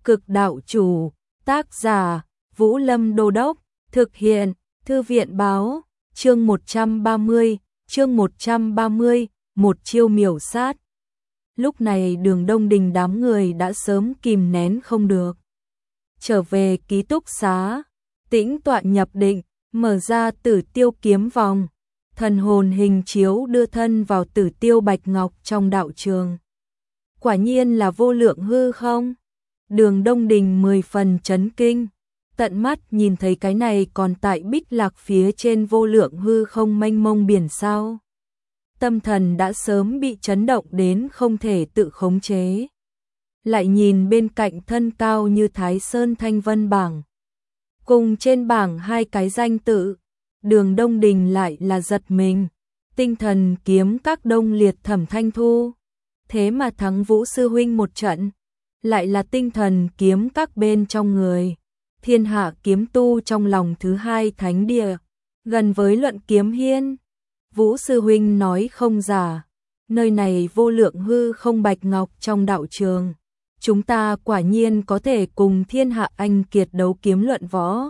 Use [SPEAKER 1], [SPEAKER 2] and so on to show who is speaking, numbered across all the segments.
[SPEAKER 1] Cực đạo chủ, tác giả, Vũ Lâm Đô Đốc, thực hiện, Thư viện báo, chương 130, một chiêu miểu sát. Lúc này Đường Đông Đình đám người đã sớm kìm nén không được. Trở về ký túc xá, tĩnh tọa nhập định, mở ra Tử Tiêu kiếm vòng, thần hồn hình chiếu đưa thân vào Tử Tiêu bạch ngọc trong đạo trường. Quả nhiên là vô lượng hư không? Đường Đông Đình 10 phần chấn kinh, tận mắt nhìn thấy cái này còn tại Bích Lạc phía trên vô lượng hư không mênh mông biển sao. Tâm thần đã sớm bị chấn động đến không thể tự khống chế. Lại nhìn bên cạnh thân cao như Thái Sơn Thanh Vân bảng, cùng trên bảng hai cái danh tự, Đường Đông Đình lại là giật mình. Tinh Thần kiếm các Đông Liệt Thẩm Thanh Thu, thế mà thắng Vũ sư huynh một trận, lại là Tinh Thần kiếm các bên trong người, thiên hạ kiếm tu trong lòng thứ hai thánh địa, gần với Luận Kiếm Hiên. Vũ sư huynh nói không giả, nơi này vô lượng hư không bạch ngọc trong đạo trường, chúng ta quả nhiên có thể cùng thiên hạ anh kiệt đấu kiếm luận võ,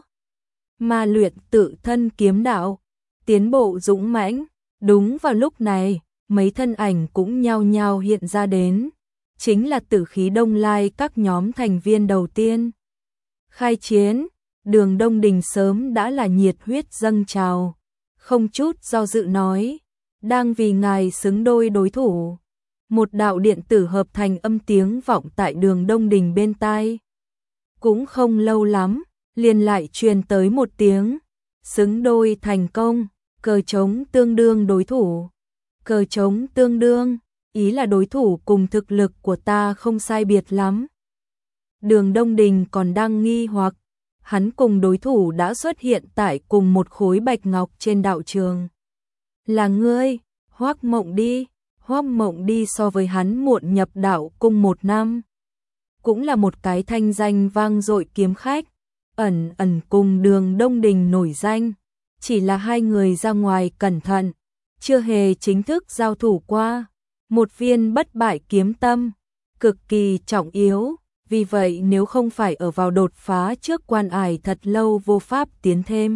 [SPEAKER 1] mà luyện tự thân kiếm đạo, tiến bộ dũng mãnh. Đúng vào lúc này, mấy thân ảnh cũng nhao nhao hiện ra đến, chính là Tử Khí Đông Lai các nhóm thành viên đầu tiên. Khai chiến, Đường Đông Đình sớm đã là nhiệt huyết dâng trào, không chút do dự nói, đang vì ngài xứng đôi đối thủ. Một đạo điện tử hợp thành âm tiếng vọng tại Đường Đông Đình bên tai. Cũng không lâu lắm, liền lại truyền tới một tiếng, xứng đôi thành công, cờ trống tương đương đối thủ. Cờ trống tương đương, ý là đối thủ cùng thực lực của ta không sai biệt lắm. Đường Đông Đình còn đang nghi hoặc, hắn cùng đối thủ đã xuất hiện tại cùng một khối bạch ngọc trên đạo trường. Là ngươi, Hoắc Mộng Đi. Hoắc Mộng Đi so với hắn muộn nhập đạo cung 1 năm, cũng là một cái thanh danh vang dội kiếm khách, ẩn ẩn cùng Đường Đông Đình nổi danh, chỉ là hai người ra ngoài cẩn thận, chưa hề chính thức giao thủ qua. Một viên bất bại kiếm tâm, cực kỳ trọng yếu, vì vậy nếu không phải ở vào đột phá trước quan ải thật lâu vô pháp tiến thêm,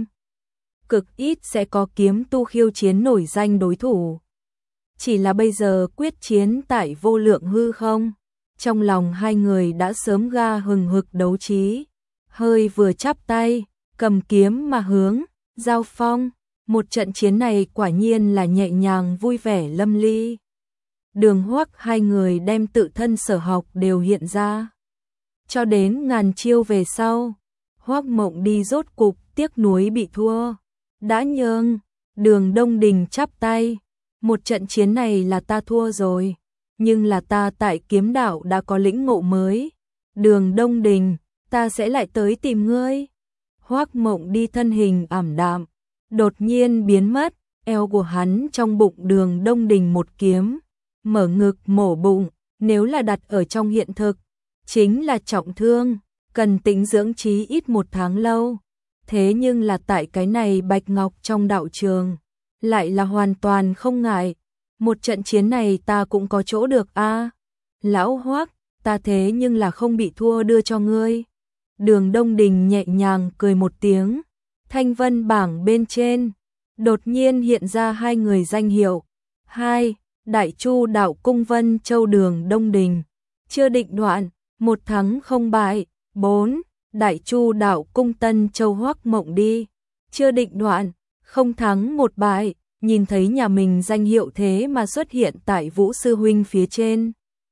[SPEAKER 1] cực ít sẽ có kiếm tu khiêu chiến nổi danh đối thủ. Chỉ là bây giờ quyết chiến tại vô lượng hư không, trong lòng hai người đã sớm ga hừng hực đấu trí, hơi vừa chắp tay, cầm kiếm mà hướng, giao phong. Một trận chiến này quả nhiên là nhẹ nhàng vui vẻ lâm ly. Đường Hoắc hai người đem tự thân sở học đều hiện ra. Cho đến ngàn chiêu về sau, Hoắc Mộng Đi rốt cục tiếc nuối bị thua. Đã nhường, Đường Đông Đình chắp tay. Một trận chiến này là ta thua rồi, nhưng là ta tại kiếm đạo đã có lĩnh ngộ mới. Đường Đông Đình, ta sẽ lại tới tìm ngươi. Hoắc Mộng Đi thân hình ảm đạm, đột nhiên biến mất, eo của hắn trong bụng Đường Đông Đình một kiếm, mở ngực mổ bụng, nếu là đặt ở trong hiện thực, chính là trọng thương, cần tĩnh dưỡng chí ít 1 tháng lâu. Thế nhưng là tại cái này bạch ngọc trong đạo trường, lại là hoàn toàn không ngại. Một trận chiến này ta cũng có chỗ được a. Lão Hoắc, ta thế nhưng là không bị thua đưa cho ngươi. Đường Đông Đình nhẹ nhàng cười một tiếng. Thanh Vân bảng bên trên, đột nhiên hiện ra hai người danh hiệu. 2. Đại Chu đạo cung Vân Châu Đường Đông Đình, chưa định đoạn, 1 thắng không bại. 4. Đại Chu đạo cung Tân Châu Hoắc Mộng Đi, chưa định đoạn, 0 thắng 1 bại. Nhìn thấy nhà mình danh hiệu thế mà xuất hiện tại Vũ sư huynh phía trên.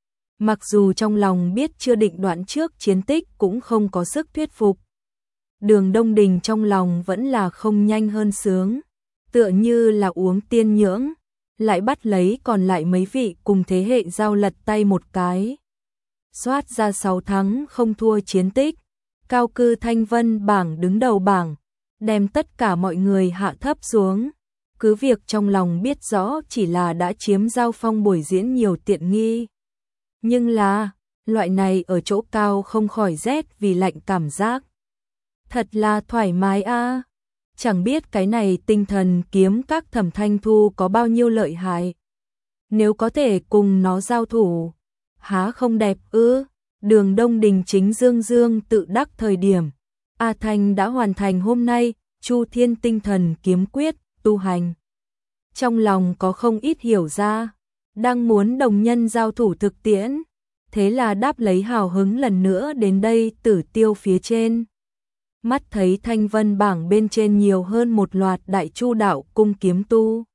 [SPEAKER 1] Mặc dù trong lòng biết chưa định đoạn trước chiến tích cũng không có sức thuyết phục, Đường Đông Đình trong lòng vẫn là không nhanh hơn sướng, tựa như là uống tiên nhưỡng, lại bắt lấy còn lại mấy vị cùng thế hệ giao lật tay một cái. Soát ra 6 thắng không thua chiến tích, cao cư Thanh Vân bảng đứng đầu bảng, đem tất cả mọi người hạ thấp xuống. Cứ việc trong lòng biết rõ chỉ là đã chiếm giao phong buổi diễn nhiều tiện nghi, nhưng là, loại này ở chỗ cao không khỏi rét vì lạnh cảm giác. Thật là thoải mái a. Chẳng biết cái này Tinh Thần kiếm các Thẩm Thanh Thu có bao nhiêu lợi hại. Nếu có thể cùng nó giao thủ, há không đẹp ư? Đường Đông Đình chính dương dương tự đắc thời điểm, A Thanh đã hoàn thành hôm nay Chu Thiên Tinh Thần Kiếm Quyết tu hành. Trong lòng có không ít hiểu ra, đang muốn đồng nhân giao thủ thực tiễn, thế là đáp lấy hào hứng lần nữa đến đây Tử Tiêu phía trên. Mắt thấy thanh vân bảng bên trên nhiều hơn một loạt đại chu đạo cung kiếm tu.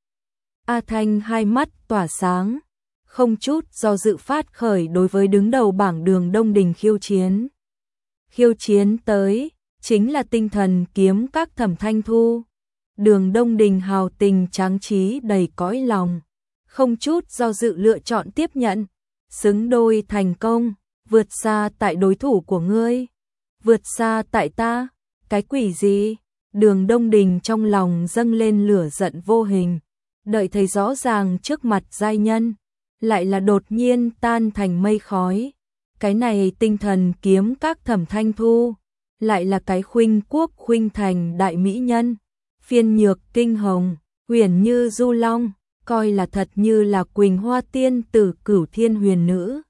[SPEAKER 1] A Thanh hai mắt tỏa sáng, không chút do dự phát khởi đối với đứng đầu bảng Đường Đông Đình khiêu chiến. Khiêu chiến tới, chính là tinh thần kiếm các Thẩm Thanh Thu. Đường Đông Đình hào tình tráng trí đầy cõi lòng, không chút do dự lựa chọn tiếp nhận, xứng đôi thành công, vượt xa tại đối thủ của ngươi, vượt xa tại ta, cái quỷ gì? Đường Đông Đình trong lòng dâng lên lửa giận vô hình, đợi thấy rõ ràng trước mặt giai nhân, lại là đột nhiên tan thành mây khói. Cái này tinh thần kiếm các Thẩm Thanh Thu, lại là cái khuynh quốc khuynh thành đại mỹ nhân, phiên nhược kinh hồng, huyền như du long, coi là thật như là Quỳnh Hoa tiên tử Cửu Thiên huyền nữ.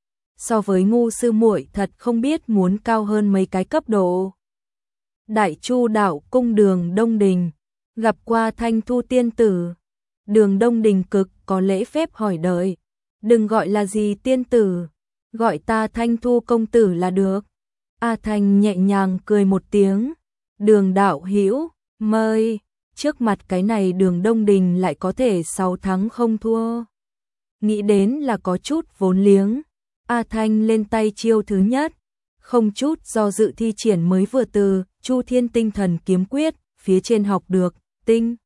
[SPEAKER 1] So với ngu sư muội thật không biết muốn cao hơn mấy cái cấp độ. Đại Chu đạo cung Đường Đông Đình, gặp qua Thanh Thu tiên tử. Đường Đông Đình cực có lễ phép hỏi đợi, đừng gọi là gì tiên tử, gọi ta Thanh Thu công tử là được. A Thanh nhẹ nhàng cười một tiếng, Đường đạo hữu mời. Trước mặt cái này Đường Đông Đình lại có thể 6 thắng không thua. Nghĩ đến là có chút vốn liếng, A Thanh lên tay chiêu thứ nhất, không chút do dự thi triển mới vừa từ Chu Thiên Tinh Thần Kiếm Quyết phía trên học được, tinh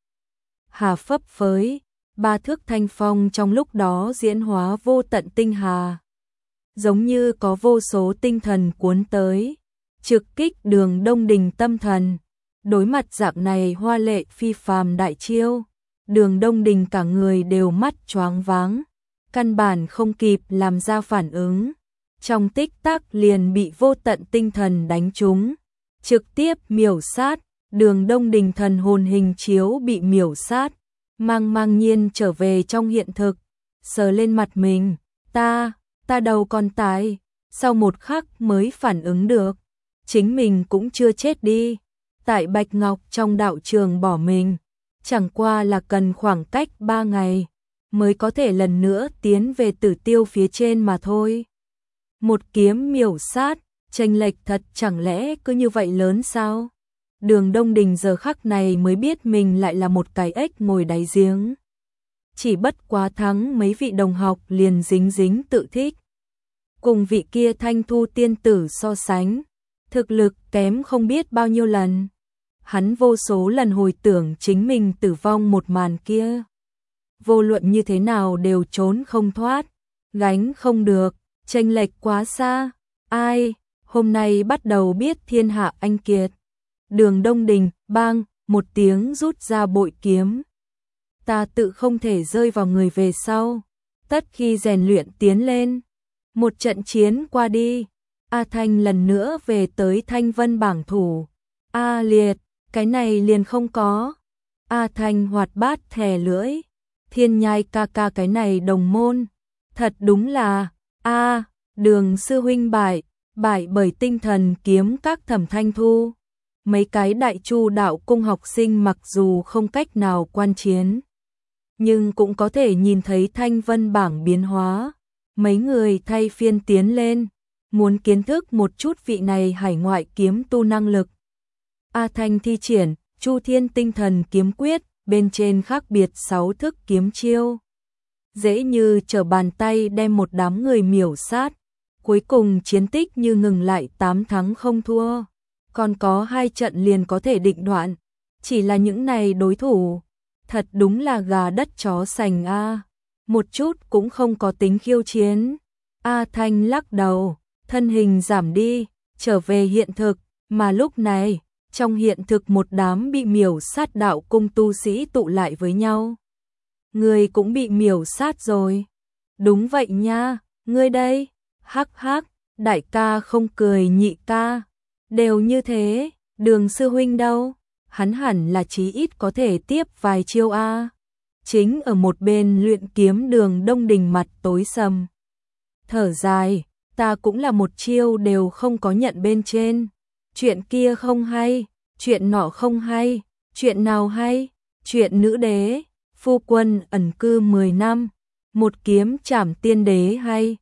[SPEAKER 1] hà phấp phới, 3 thước thanh phong trong lúc đó diễn hóa vô tận tinh hà. Giống như có vô số tinh thần cuốn tới, trực kích Đường Đông Đình tâm thần. Đối mặt dạng này hoa lệ phi phàm đại chiêu, Đường Đông Đình cả người đều mắt choáng váng, căn bản không kịp làm ra phản ứng. Trong tích tắc liền bị vô tận tinh thần đánh trúng, trực tiếp miểu sát. Đường Đông Đình thần hồn hình chiếu bị miểu sát, mang nhiên trở về trong hiện thực, sờ lên mặt mình, ta đầu còn tái, sau một khắc mới phản ứng được, chính mình cũng chưa chết đi. Tại Bạch Ngọc trong đạo trường bỏ mình, chẳng qua là cần khoảng cách 3 ngày, mới có thể lần nữa tiến về Tử Tiêu phía trên mà thôi. Một kiếm miểu sát, chênh lệch thật chẳng lẽ cứ như vậy lớn sao? Đường Đông Đình giờ khắc này mới biết mình lại là một cái ếch ngồi đáy giếng. Chỉ bất quá thắng mấy vị đồng học liền dính tự thích. Cùng vị kia Thanh Thu tiên tử so sánh, thực lực kém không biết bao nhiêu lần. Hắn vô số lần hồi tưởng chính mình tử vong một màn kia. Vô luận như thế nào đều trốn không thoát, gánh không được, chênh lệch quá xa. Ai, hôm nay bắt đầu biết thiên hạ anh kiệt. Đường Đông Đình, bang, một tiếng rút ra bội kiếm. Ta tự không thể rơi vào người về sau. Tất khi rèn luyện tiến lên. Một trận chiến qua đi, A Thanh lần nữa về tới Thanh Vân bảng thủ. A liệt, cái này liền không có. A Thanh hoạt bát thè lưỡi. Thiên Nhai ca ca cái này đồng môn. Thật đúng là, Đường sư huynh bại bởi tinh thần kiếm các Thẩm Thanh Thu. Mấy cái đại chu đạo cung học sinh mặc dù không cách nào quan chiến, nhưng cũng có thể nhìn thấy Thanh Vân bảng biến hóa. Mấy người thay phiên tiến lên, muốn kiến thức một chút vị này hải ngoại kiếm tu năng lực. A Thanh thi triển Chu Thiên Tinh Thần Kiếm Quyết, bên trên khác biệt 6 thức kiếm chiêu. Dễ như trở bàn tay đem một đám người miểu sát, cuối cùng chiến tích như ngừng lại 8 thắng không thua. Còn có 2 trận liền có thể định đoạn, chỉ là những này đối thủ, thật đúng là gà đất chó sành a, một chút cũng không có tính khiêu chiến. A Thanh lắc đầu, thân hình giảm đi, trở về hiện thực, mà lúc này, trong hiện thực một đám bị miểu sát đạo cung tu sĩ tụ lại với nhau. Ngươi cũng bị miểu sát rồi. Đúng vậy nha, ngươi đây, hắc hắc, đại ca không cười nhị ca. Đều như thế, Đường sư huynh đâu? Hắn hẳn là chí ít có thể tiếp vài chiêu a. Chính ở một bên luyện kiếm Đường Đông Đình mặt tối sầm. Thở dài, ta cũng là một chiêu đều không có nhận bên trên. Chuyện kia không hay, chuyện nọ không hay, chuyện nào hay? Chuyện nữ đế, phu quân ẩn cư 10 năm, một kiếm trảm tiên đế hay.